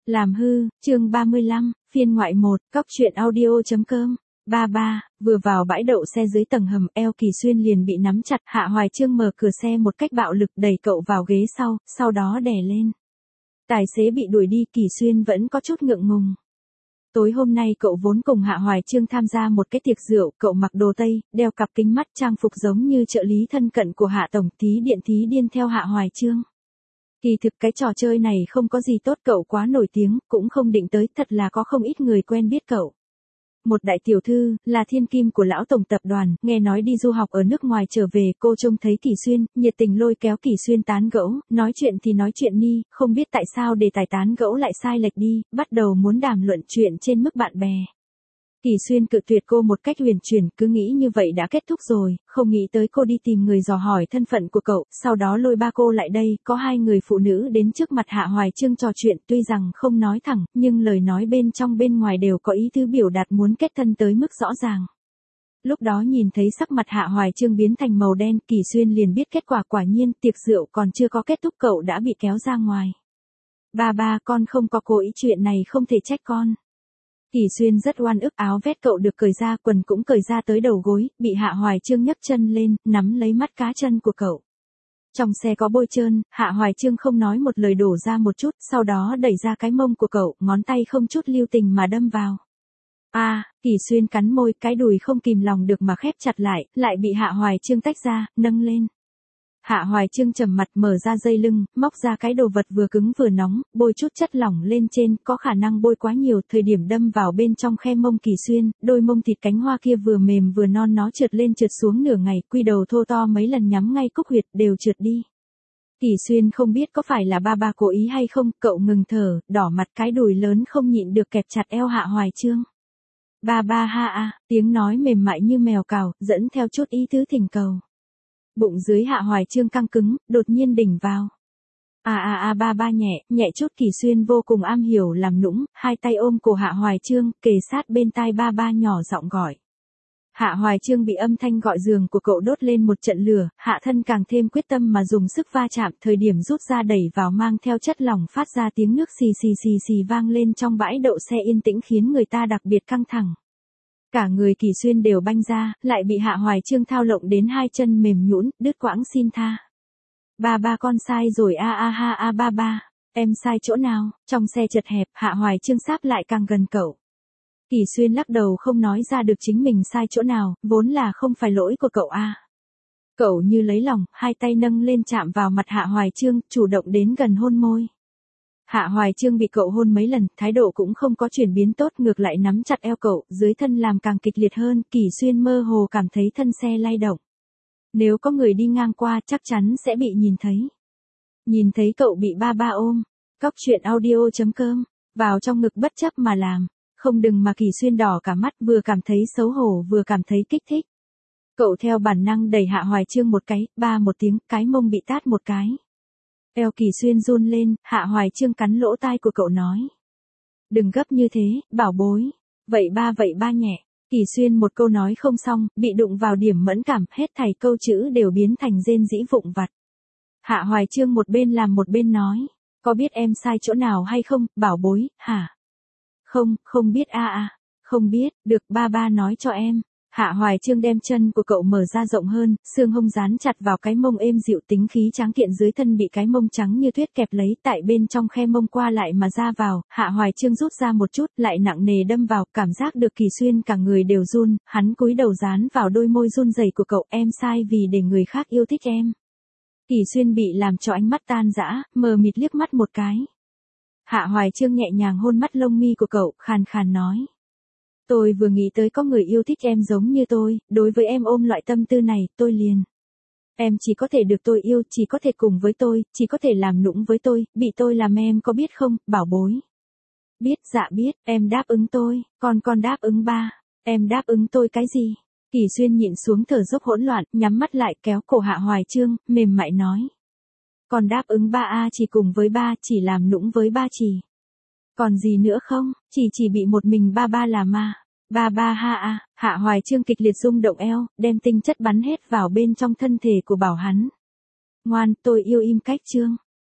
Làm hư, chương 35, phiên ngoại 1, cóc truyện audio.com. Ba, vừa vào bãi đậu xe dưới tầng hầm, eo Kỳ Xuyên liền bị nắm chặt, Hạ Hoài Chương mở cửa xe một cách bạo lực đẩy cậu vào ghế sau đó đè lên. Tài xế bị đuổi đi, Kỳ Xuyên vẫn có chút ngượng ngùng. Tối hôm nay cậu vốn cùng Hạ Hoài Chương tham gia một cái tiệc rượu, cậu mặc đồ tây, đeo cặp kính mắt, trang phục giống như trợ lý thân cận của Hạ Tổng, thí điên theo Hạ Hoài Chương. Kỳ thực cái trò chơi này không có gì tốt, cậu quá nổi tiếng, cũng không định tới, thật là có không ít người quen biết cậu. Một đại tiểu thư, là thiên kim của lão tổng tập đoàn, nghe nói đi du học ở nước ngoài trở về, cô trông thấy Kỳ Xuyên, nhiệt tình lôi kéo Kỳ Xuyên tán gẫu, nói chuyện thì nói chuyện đi, không biết tại sao đề tài tán gẫu lại sai lệch đi, bắt đầu muốn đàm luận chuyện trên mức bạn bè. Kỳ Xuyên cự tuyệt cô một cách huyền chuyển, cứ nghĩ như vậy đã kết thúc rồi, không nghĩ tới cô đi tìm người dò hỏi thân phận của cậu, sau đó lôi ba cô lại đây, có hai người phụ nữ đến trước mặt Hạ Hoài Chương trò chuyện, tuy rằng không nói thẳng, nhưng lời nói bên trong bên ngoài đều có ý tứ biểu đạt muốn kết thân tới mức rõ ràng. Lúc đó nhìn thấy sắc mặt Hạ Hoài Chương biến thành màu đen, Kỳ Xuyên liền biết kết quả, quả nhiên, tiệc rượu còn chưa có kết thúc cậu đã bị kéo ra ngoài. Ba, con không có cố ý, chuyện này không thể trách con. Kỳ Xuyên rất oan ức, áo vest cậu được cởi ra, quần cũng cởi ra tới đầu gối, bị Hạ Hoài Chương nhấc chân lên, nắm lấy mắt cá chân của cậu. Trong xe có bôi trơn, Hạ Hoài Chương không nói một lời đổ ra một chút, sau đó đẩy ra cái mông của cậu, ngón tay không chút lưu tình mà đâm vào. Kỳ Xuyên cắn môi, cái đùi không kìm lòng được mà khép chặt lại bị Hạ Hoài Chương tách ra, nâng lên. Hạ Hoài Chương trầm mặt, mở ra dây lưng, móc ra cái đồ vật vừa cứng vừa nóng, bôi chút chất lỏng lên trên, có khả năng bôi quá nhiều, thời điểm đâm vào bên trong khe mông Kỳ Xuyên, đôi mông thịt cánh hoa kia vừa mềm vừa non, nó trượt lên trượt xuống nửa ngày, quy đầu thô to mấy lần nhắm ngay cúc huyệt đều trượt đi. Kỳ Xuyên không biết có phải là ba cố ý hay không, cậu ngừng thở, đỏ mặt, cái đùi lớn không nhịn được kẹp chặt eo Hạ Hoài Chương. Tiếng nói mềm mại như mèo cào, dẫn theo chút ý tứ thỉnh cầu. Bụng dưới Hạ Hoài Chương căng cứng, đột nhiên đỉnh vào. Ba nhẹ chút, Kỳ Xuyên vô cùng am hiểu làm nũng, hai tay ôm cổ Hạ Hoài Chương, kề sát bên tai ba nhỏ giọng gọi. Hạ Hoài Chương bị âm thanh gọi giường của cậu đốt lên một trận lửa, hạ thân càng thêm quyết tâm mà dùng sức va chạm, thời điểm rút ra đẩy vào mang theo chất lỏng phát ra tiếng nước xì vang lên trong bãi đậu xe yên tĩnh khiến người ta đặc biệt căng thẳng. Cả người Kỳ Xuyên đều banh ra, lại bị Hạ Hoài Chương thao lộng đến hai chân mềm nhũn, đứt quãng xin tha. Ba con sai rồi ba, em sai chỗ nào? Trong xe chật hẹp, Hạ Hoài Chương sáp lại càng gần cậu. Kỳ Xuyên lắc đầu không nói ra được chính mình sai chỗ nào, vốn là không phải lỗi của cậu Cậu như lấy lòng, hai tay nâng lên chạm vào mặt Hạ Hoài Chương, chủ động đến gần hôn môi. Hạ Hoài Chương bị cậu hôn mấy lần, thái độ cũng không có chuyển biến tốt, ngược lại nắm chặt eo cậu, dưới thân làm càng kịch liệt hơn, Kỳ Xuyên mơ hồ cảm thấy thân xe lay động. Nếu có người đi ngang qua chắc chắn sẽ bị nhìn thấy. Nhìn thấy cậu bị ba ôm, cóc truyện audio.com, vào trong ngực bất chấp mà làm, không đừng mà Kỳ Xuyên đỏ cả mắt, vừa cảm thấy xấu hổ vừa cảm thấy kích thích. Cậu theo bản năng đẩy Hạ Hoài Chương một cái, một tiếng, cái mông bị tát một cái. Eo Kỳ Xuyên run lên, Hạ Hoài Chương cắn lỗ tai của cậu nói. Đừng gấp như thế, bảo bối. Vậy ba nhẹ. Kỳ Xuyên một câu nói không xong, bị đụng vào điểm mẫn cảm, hết thảy câu chữ đều biến thành rên rĩ vụng vặt. Hạ Hoài Chương một bên làm một bên nói. Có biết em sai chỗ nào hay không, bảo bối, hả? Không biết Không biết, được ba nói cho em. Hạ Hoài Chương đem chân của cậu mở ra rộng hơn, xương hông dán chặt vào cái mông êm dịu, tính khí tráng kiện dưới thân bị cái mông trắng như tuyết kẹp lấy, tại bên trong khe mông qua lại mà ra vào, Hạ Hoài Chương rút ra một chút, lại nặng nề đâm vào, cảm giác được Kỳ Xuyên cả người đều run, hắn cúi đầu dán vào đôi môi run rẩy của cậu, em sai vì để người khác yêu thích em. Kỳ Xuyên bị làm cho ánh mắt tan rã, mờ mịt liếc mắt một cái. Hạ Hoài Chương nhẹ nhàng hôn mắt lông mi của cậu, khàn khàn nói. Tôi vừa nghĩ tới có người yêu thích em giống như tôi, đối với em ôm loại tâm tư này, tôi liền. Em chỉ có thể được tôi yêu, chỉ có thể cùng với tôi, chỉ có thể làm nũng với tôi, bị tôi làm em có biết không, bảo bối. Biết, dạ biết, em đáp ứng tôi, con đáp ứng ba, em đáp ứng tôi cái gì? Kỳ Xuyên nhịn xuống thở dốc hỗn loạn, nhắm mắt lại kéo cổ Hạ Hoài Chương, mềm mại nói. Con đáp ứng ba chỉ cùng với ba, chỉ làm nũng với ba chỉ. Còn gì nữa không, chỉ bị một mình ba làm Hạ Hoài Chương kịch liệt rung động eo, đem tinh chất bắn hết vào bên trong thân thể của bảo hắn. Ngoan, tôi yêu, im cách Chương.